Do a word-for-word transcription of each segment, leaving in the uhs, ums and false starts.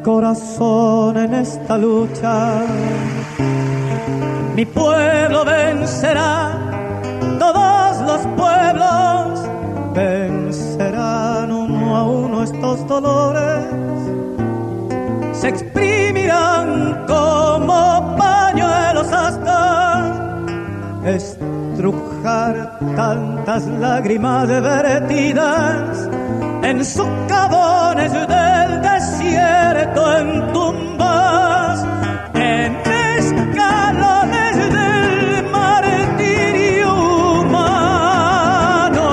corazón en esta lucha. Mi pueblo vencerá, todos los pueblos vencerán uno a uno estos dolores, se exprimirán como pañuelos hasta estrujar tantas lágrimas vertidas en socavones del desierto, en tumbas, en escalones del martirio humano.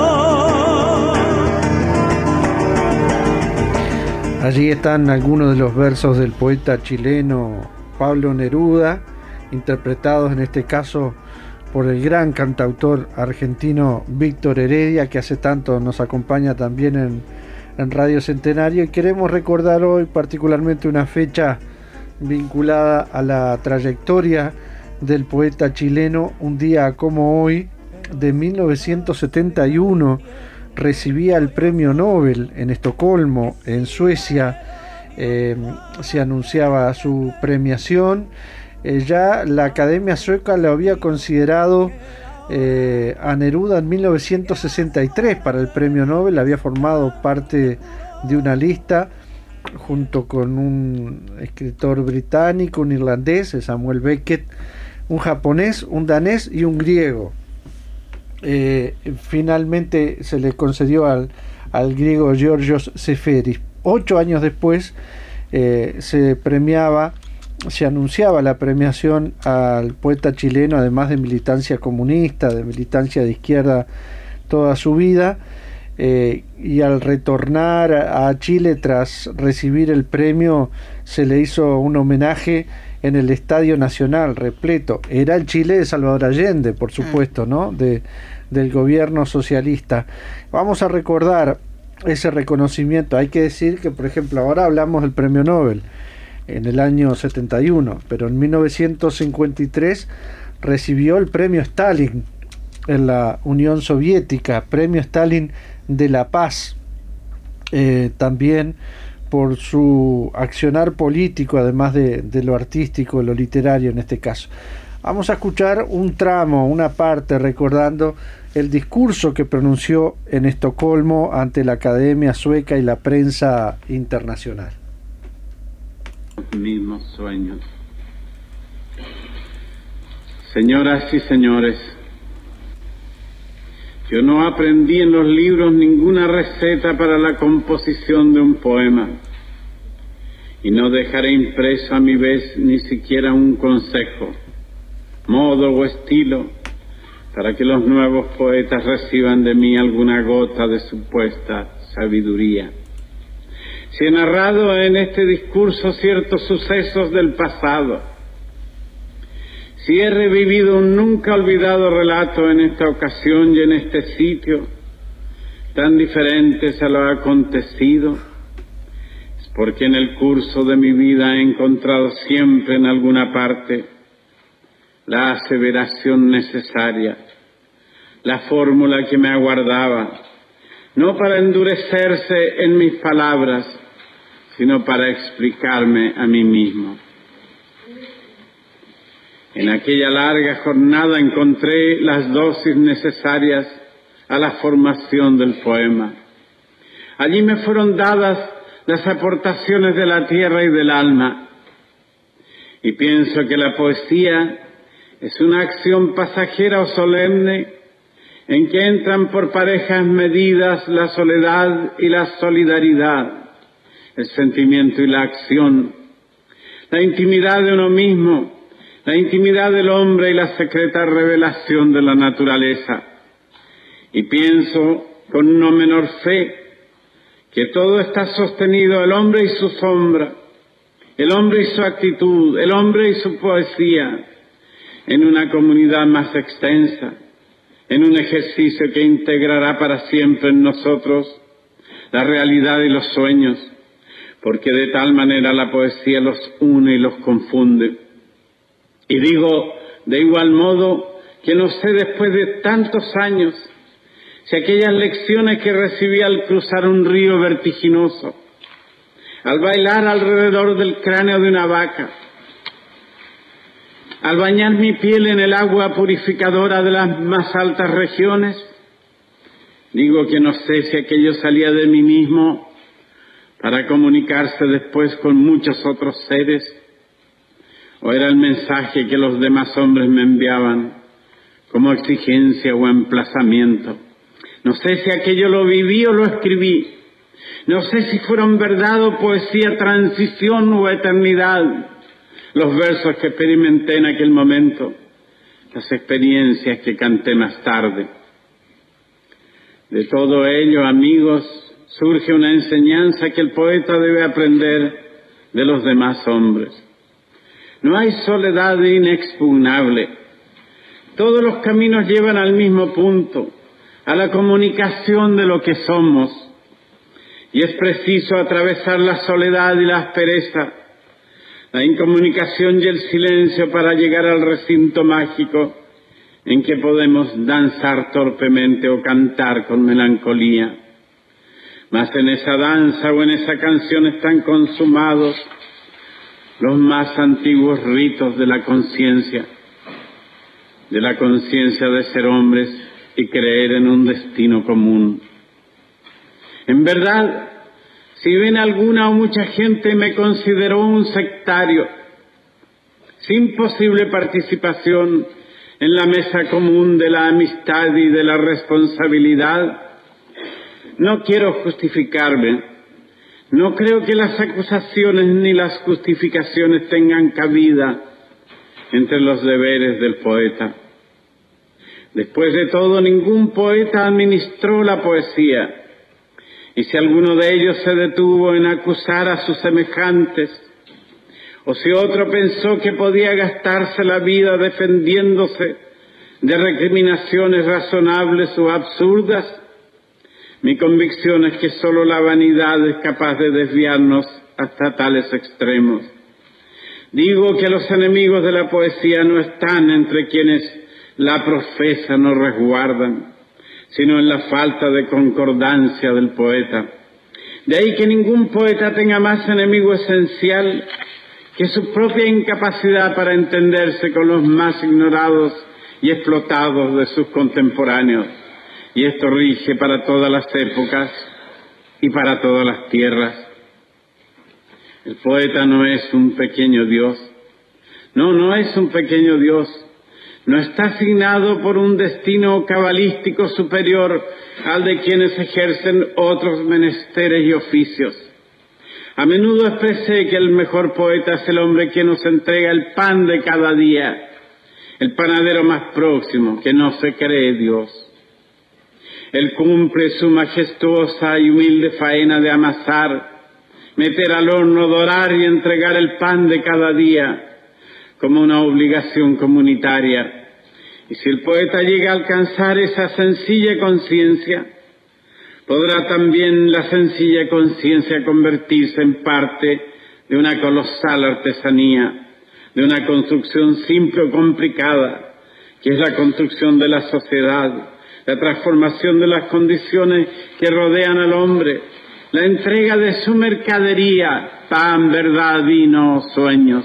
Allí están algunos de los versos del poeta chileno Pablo Neruda, interpretados en este caso por el gran cantautor argentino Víctor Heredia, que hace tanto nos acompaña también en, en Radio Centenario, y queremos recordar hoy particularmente una fecha vinculada a la trayectoria del poeta chileno. Un día como hoy de mil novecientos setenta y uno recibía el premio Nobel en Estocolmo, en Suecia. Eh, se anunciaba su premiación. Eh, ya la Academia Sueca lo había considerado eh, a Neruda en mil novecientos sesenta y tres para el premio Nobel. Había formado parte de una lista junto con un escritor británico, un irlandés, Samuel Beckett, un japonés, un danés y un griego. Eh, finalmente se le concedió al, al griego Georgios Seferis. Ocho años después eh, se premiaba se anunciaba la premiación al poeta chileno, además de militancia comunista, de militancia de izquierda toda su vida, eh, y al retornar a Chile tras recibir el premio se le hizo un homenaje en el Estadio Nacional repleto. Era el Chile de Salvador Allende, por supuesto, ¿no? De, del gobierno socialista. Vamos a recordar ese reconocimiento. Hay que decir que, por ejemplo, ahora hablamos del premio Nobel en el año setenta y uno, pero en mil novecientos cincuenta y tres recibió el premio Stalin en la Unión Soviética, premio Stalin de la Paz, eh, también por su accionar político, además de, de lo artístico, lo literario en este caso. Vamos a escuchar un tramo, una parte, recordando el discurso que pronunció en Estocolmo ante la Academia Sueca y la prensa internacional. Los mismos sueños. Señoras y señores, yo no aprendí en los libros ninguna receta para la composición de un poema, y no dejaré impreso a mi vez ni siquiera un consejo, modo o estilo para que los nuevos poetas reciban de mí alguna gota de supuesta sabiduría. Si he narrado en este discurso ciertos sucesos del pasado, si he revivido un nunca olvidado relato en esta ocasión y en este sitio, tan diferentes a lo acontecido, es porque en el curso de mi vida he encontrado siempre en alguna parte la aseveración necesaria, la fórmula que me aguardaba, no para endurecerse en mis palabras, sino para explicarme a mí mismo. En aquella larga jornada encontré las dosis necesarias a la formación del poema. Allí me fueron dadas las aportaciones de la tierra y del alma, y pienso que la poesía es una acción pasajera o solemne en que entran por parejas medidas la soledad y la solidaridad, el sentimiento y la acción, la intimidad de uno mismo, la intimidad del hombre y la secreta revelación de la naturaleza. Y pienso, con no menor fe, que todo está sostenido, el hombre y su sombra, el hombre y su actitud, el hombre y su poesía, en una comunidad más extensa, en un ejercicio que integrará para siempre en nosotros la realidad y los sueños, porque de tal manera la poesía los une y los confunde. Y digo, de igual modo, que no sé después de tantos años si aquellas lecciones que recibí al cruzar un río vertiginoso, al bailar alrededor del cráneo de una vaca, al bañar mi piel en el agua purificadora de las más altas regiones. Digo que no sé si aquello salía de mí mismo para comunicarse después con muchos otros seres, o era el mensaje que los demás hombres me enviaban como exigencia o emplazamiento. No sé si aquello lo viví o lo escribí. No sé si fueron verdad o poesía, transición o eternidad, los versos que experimenté en aquel momento, las experiencias que canté más tarde. De todo ello, amigos, surge una enseñanza que el poeta debe aprender de los demás hombres. No hay soledad inexpugnable. Todos los caminos llevan al mismo punto, a la comunicación de lo que somos. Y es preciso atravesar la soledad y la aspereza, la incomunicación y el silencio para llegar al recinto mágico en que podemos danzar torpemente o cantar con melancolía. Mas en esa danza o en esa canción están consumados los más antiguos ritos de la conciencia, de la conciencia de ser hombres y creer en un destino común. En verdad, si bien alguna o mucha gente me consideró un sectario, sin posible participación en la mesa común de la amistad y de la responsabilidad, no quiero justificarme. No creo que las acusaciones ni las justificaciones tengan cabida entre los deberes del poeta. Después de todo, ningún poeta administró la poesía, y si alguno de ellos se detuvo en acusar a sus semejantes, o si otro pensó que podía gastarse la vida defendiéndose de recriminaciones razonables o absurdas, mi convicción es que solo la vanidad es capaz de desviarnos hasta tales extremos. Digo que los enemigos de la poesía no están entre quienes la profesan o resguardan, sino en la falta de concordancia del poeta. De ahí que ningún poeta tenga más enemigo esencial que su propia incapacidad para entenderse con los más ignorados y explotados de sus contemporáneos. Y esto rige para todas las épocas y para todas las tierras. El poeta no es un pequeño Dios. No, no es un pequeño Dios. No está asignado por un destino cabalístico superior al de quienes ejercen otros menesteres y oficios. A menudo expresé que el mejor poeta es el hombre que nos entrega el pan de cada día, el panadero más próximo, que no se cree Dios. Él cumple su majestuosa y humilde faena de amasar, meter al horno, dorar y entregar el pan de cada día como una obligación comunitaria. Y si el poeta llega a alcanzar esa sencilla conciencia, podrá también la sencilla conciencia convertirse en parte de una colosal artesanía, de una construcción simple o complicada, que es la construcción de la sociedad, la transformación de las condiciones que rodean al hombre, la entrega de su mercadería, pan, verdad, vino, sueños.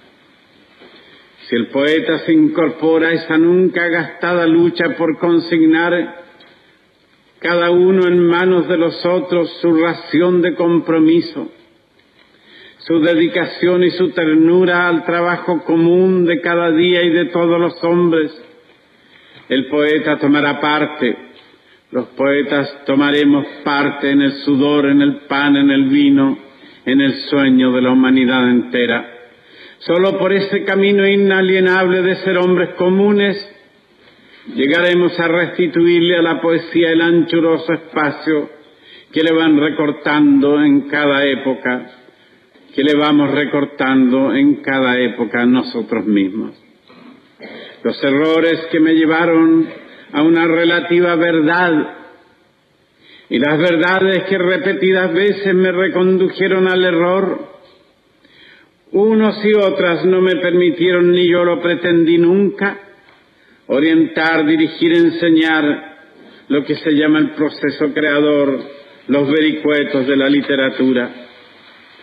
Si el poeta se incorpora a esa nunca gastada lucha por consignar cada uno en manos de los otros su ración de compromiso, su dedicación y su ternura al trabajo común de cada día y de todos los hombres, el poeta tomará parte. Los poetas tomaremos parte en el sudor, en el pan, en el vino, en el sueño de la humanidad entera. Solo por ese camino inalienable de ser hombres comunes llegaremos a restituirle a la poesía el anchuroso espacio que le van recortando en cada época, que le vamos recortando en cada época nosotros mismos. Los errores que me llevaron a una relativa verdad y las verdades que repetidas veces me recondujeron al error, unos y otras no me permitieron, ni yo lo pretendí nunca, orientar, dirigir, enseñar lo que se llama el proceso creador, los vericuetos de la literatura.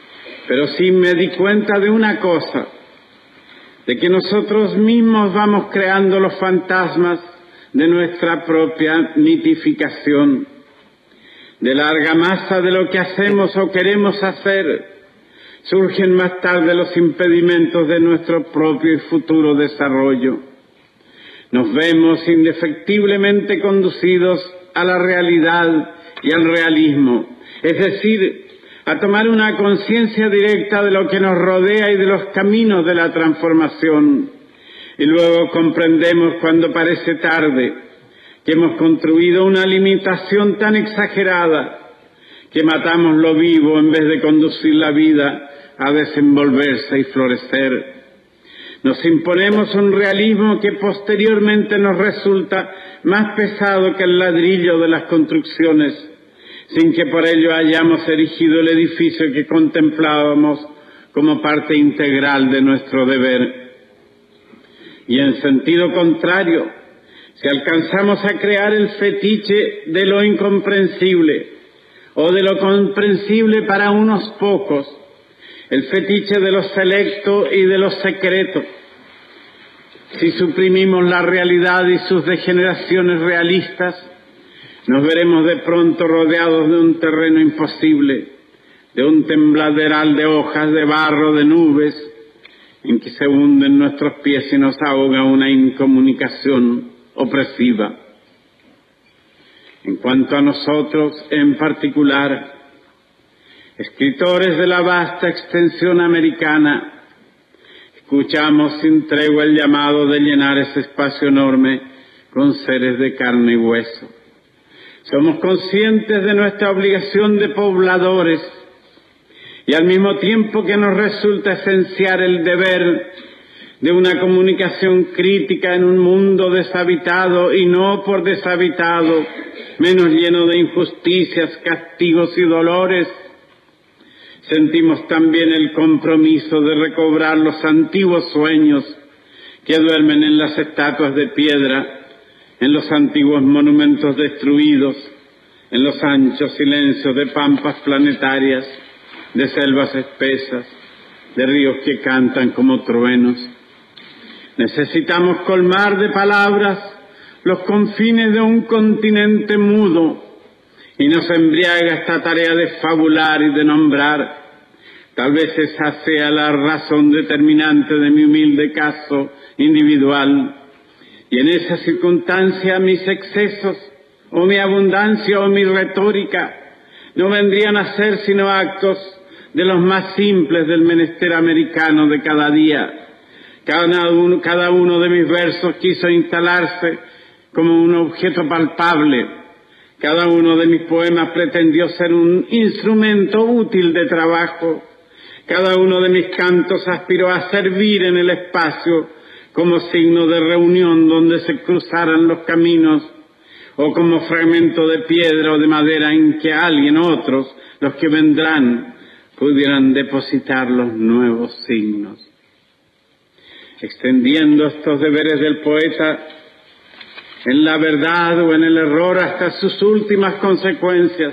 pero sí me di cuenta de una cosa, de que nosotros mismos vamos creando los fantasmas de nuestra propia mitificación. De la argamasa de lo que hacemos o queremos hacer, surgen más tarde los impedimentos de nuestro propio y futuro desarrollo. Nos vemos indefectiblemente conducidos a la realidad y al realismo, es decir, a tomar una conciencia directa de lo que nos rodea y de los caminos de la transformación. Y luego comprendemos, cuando parece tarde, que hemos construido una limitación tan exagerada que matamos lo vivo en vez de conducir la vida a desenvolverse y florecer. Nos imponemos un realismo que posteriormente nos resulta más pesado que el ladrillo de las construcciones, sin que por ello hayamos erigido el edificio que contemplábamos como parte integral de nuestro deber. Y en sentido contrario, si alcanzamos a crear el fetiche de lo incomprensible o de lo comprensible para unos pocos, el fetiche de lo selecto y de lo secreto, si suprimimos la realidad y sus degeneraciones realistas, nos veremos de pronto rodeados de un terreno imposible, de un tembladeral de hojas, de barro, de nubes, en que se hunden nuestros pies y nos ahoga una incomunicación opresiva. En cuanto a nosotros en particular, escritores de la vasta extensión americana, escuchamos sin tregua el llamado de llenar ese espacio enorme con seres de carne y hueso. Somos conscientes de nuestra obligación de pobladores y al mismo tiempo que nos resulta esencial el deber de una comunicación crítica en un mundo deshabitado y no por deshabitado, menos lleno de injusticias, castigos y dolores, sentimos también el compromiso de recobrar los antiguos sueños que duermen en las estatuas de piedra, en los antiguos monumentos destruidos, en los anchos silencios de pampas planetarias, de selvas espesas, de ríos que cantan como truenos. Necesitamos colmar de palabras los confines de un continente mudo, y nos embriaga esta tarea de fabular y de nombrar. Tal vez esa sea la razón determinante de mi humilde caso individual, y en esa circunstancia mis excesos, o mi abundancia, o mi retórica, no vendrían a ser sino actos de los más simples del menester americano de cada día. Cada uno, cada uno de mis versos quiso instalarse como un objeto palpable. Cada uno de mis poemas pretendió ser un instrumento útil de trabajo. Cada uno de mis cantos aspiró a servir en el espacio como signo de reunión donde se cruzaran los caminos, o como fragmento de piedra o de madera en que alguien, otros, los que vendrán, pudieran depositar los nuevos signos. Extendiendo estos deberes del poeta en la verdad o en el error hasta sus últimas consecuencias,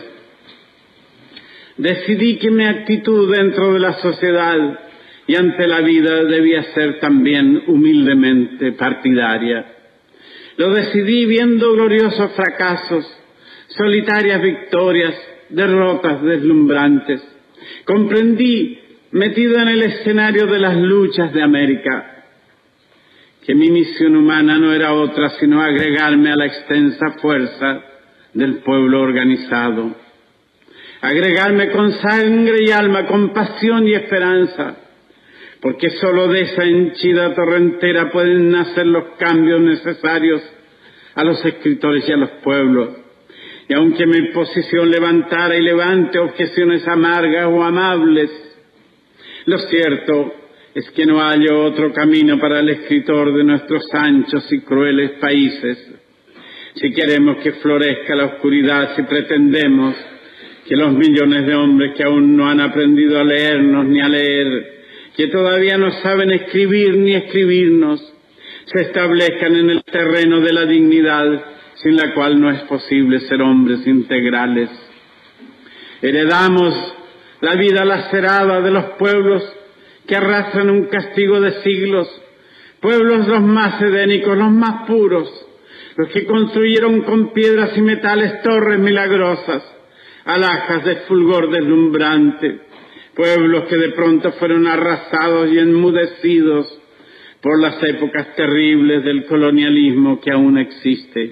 decidí que mi actitud dentro de la sociedad y ante la vida debía ser también humildemente partidaria. Lo decidí viendo gloriosos fracasos, solitarias victorias, derrotas deslumbrantes. Comprendí, metido en el escenario de las luchas de América, que mi misión humana no era otra sino agregarme a la extensa fuerza del pueblo organizado. Agregarme con sangre y alma, con pasión y esperanza, porque sólo de esa henchida torrentera pueden nacer los cambios necesarios a los escritores y a los pueblos. Y aunque mi posición levantara y levante objeciones amargas o amables, lo cierto es que no hay otro camino para el escritor de nuestros anchos y crueles países. Si queremos que florezca la oscuridad, si pretendemos que los millones de hombres que aún no han aprendido a leernos ni a leer, que todavía no saben escribir ni escribirnos, se establezcan en el terreno de la dignidad, sin la cual no es posible ser hombres integrales. Heredamos la vida lacerada de los pueblos que arrastran un castigo de siglos, pueblos los más edénicos, los más puros, los que construyeron con piedras y metales torres milagrosas, alhajas de fulgor deslumbrante, pueblos que de pronto fueron arrasados y enmudecidos por las épocas terribles del colonialismo que aún existe.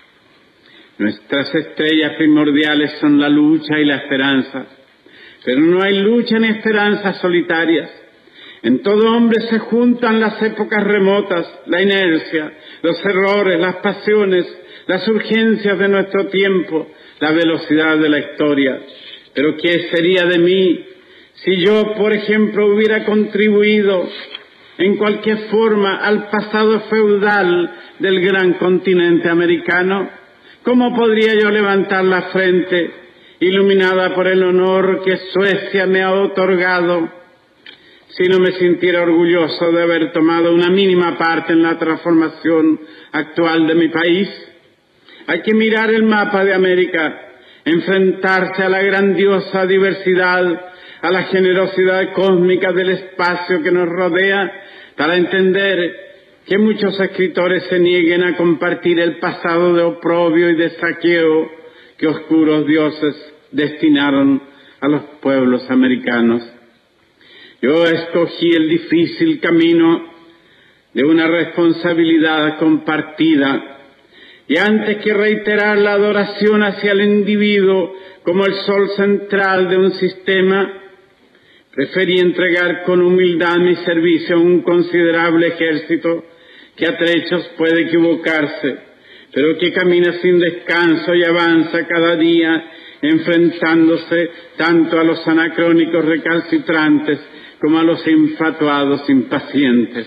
Nuestras estrellas primordiales son la lucha y la esperanza, pero no hay lucha ni esperanza solitarias. En todo hombre se juntan las épocas remotas, la inercia, los errores, las pasiones, las urgencias de nuestro tiempo, la velocidad de la historia. Pero ¿qué sería de mí si yo, por ejemplo, hubiera contribuido en cualquier forma al pasado feudal del gran continente americano? ¿Cómo podría yo levantar la frente, iluminada por el honor que Suecia me ha otorgado, si no me sintiera orgulloso de haber tomado una mínima parte en la transformación actual de mi país? Hay que mirar el mapa de América, enfrentarse a la grandiosa diversidad, a la generosidad cósmica del espacio que nos rodea, para entender que muchos escritores se nieguen a compartir el pasado de oprobio y de saqueo que oscuros dioses destinaron a los pueblos americanos. Yo escogí el difícil camino de una responsabilidad compartida, y antes que reiterar la adoración hacia el individuo como el sol central de un sistema, preferí entregar con humildad mi servicio a un considerable ejército que a trechos puede equivocarse, pero que camina sin descanso y avanza cada día enfrentándose tanto a los anacrónicos recalcitrantes como a los infatuados impacientes.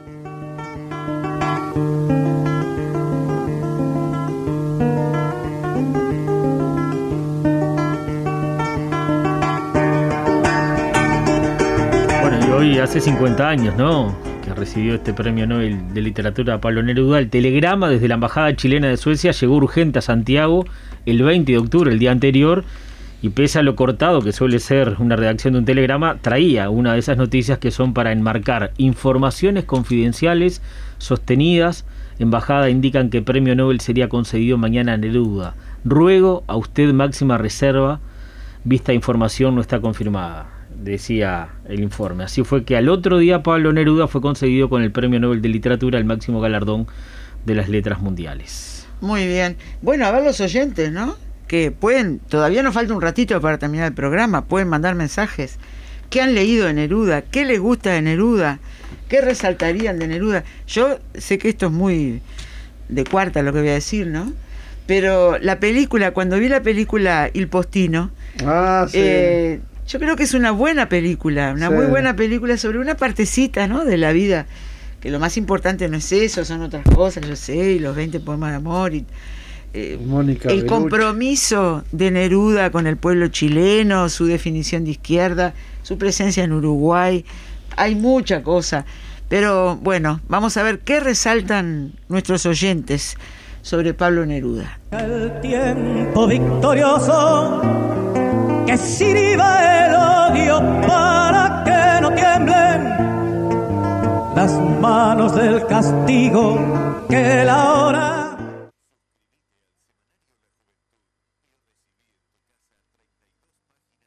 Bueno, y hoy hace cincuenta años, ¿no?, que recibió este premio Nobel de Literatura a Pablo Neruda. El telegrama desde la Embajada Chilena de Suecia llegó urgente a Santiago el veinte de octubre, el día anterior, y pese a lo cortado que suele ser una redacción de un telegrama, traía una de esas noticias que son para enmarcar informaciones confidenciales sostenidas. Embajada indican que premio Nobel sería concedido mañana a Neruda. Ruego a usted máxima reserva, vista información no está confirmada, decía el informe. Así fue que al otro día Pablo Neruda fue concedido con el premio Nobel de Literatura, el máximo galardón de las letras mundiales. Muy bien. Bueno, a ver los oyentes, ¿no?, que pueden, todavía nos falta un ratito para terminar el programa, pueden mandar mensajes. ¿Qué han leído de Neruda? ¿Qué les gusta de Neruda? ¿Qué resaltarían de Neruda? Yo sé que esto es muy de cuarta lo que voy a decir, ¿no? Pero la película, cuando vi la película Il Postino, ah, sí. eh, yo creo que es una buena película, una sí. muy buena película sobre una partecita, ¿no?, de la vida, que lo más importante no es eso, son otras cosas, yo sé, y los veinte poemas de amor y Eh, Mónica el Bellucci. Compromiso de Neruda con el pueblo chileno, su definición de izquierda, su presencia en Uruguay, hay mucha cosa, pero bueno, vamos a ver qué resaltan nuestros oyentes sobre Pablo Neruda. El tiempo victorioso que sirva el odio para que no tiemblen las manos del castigo, que la hora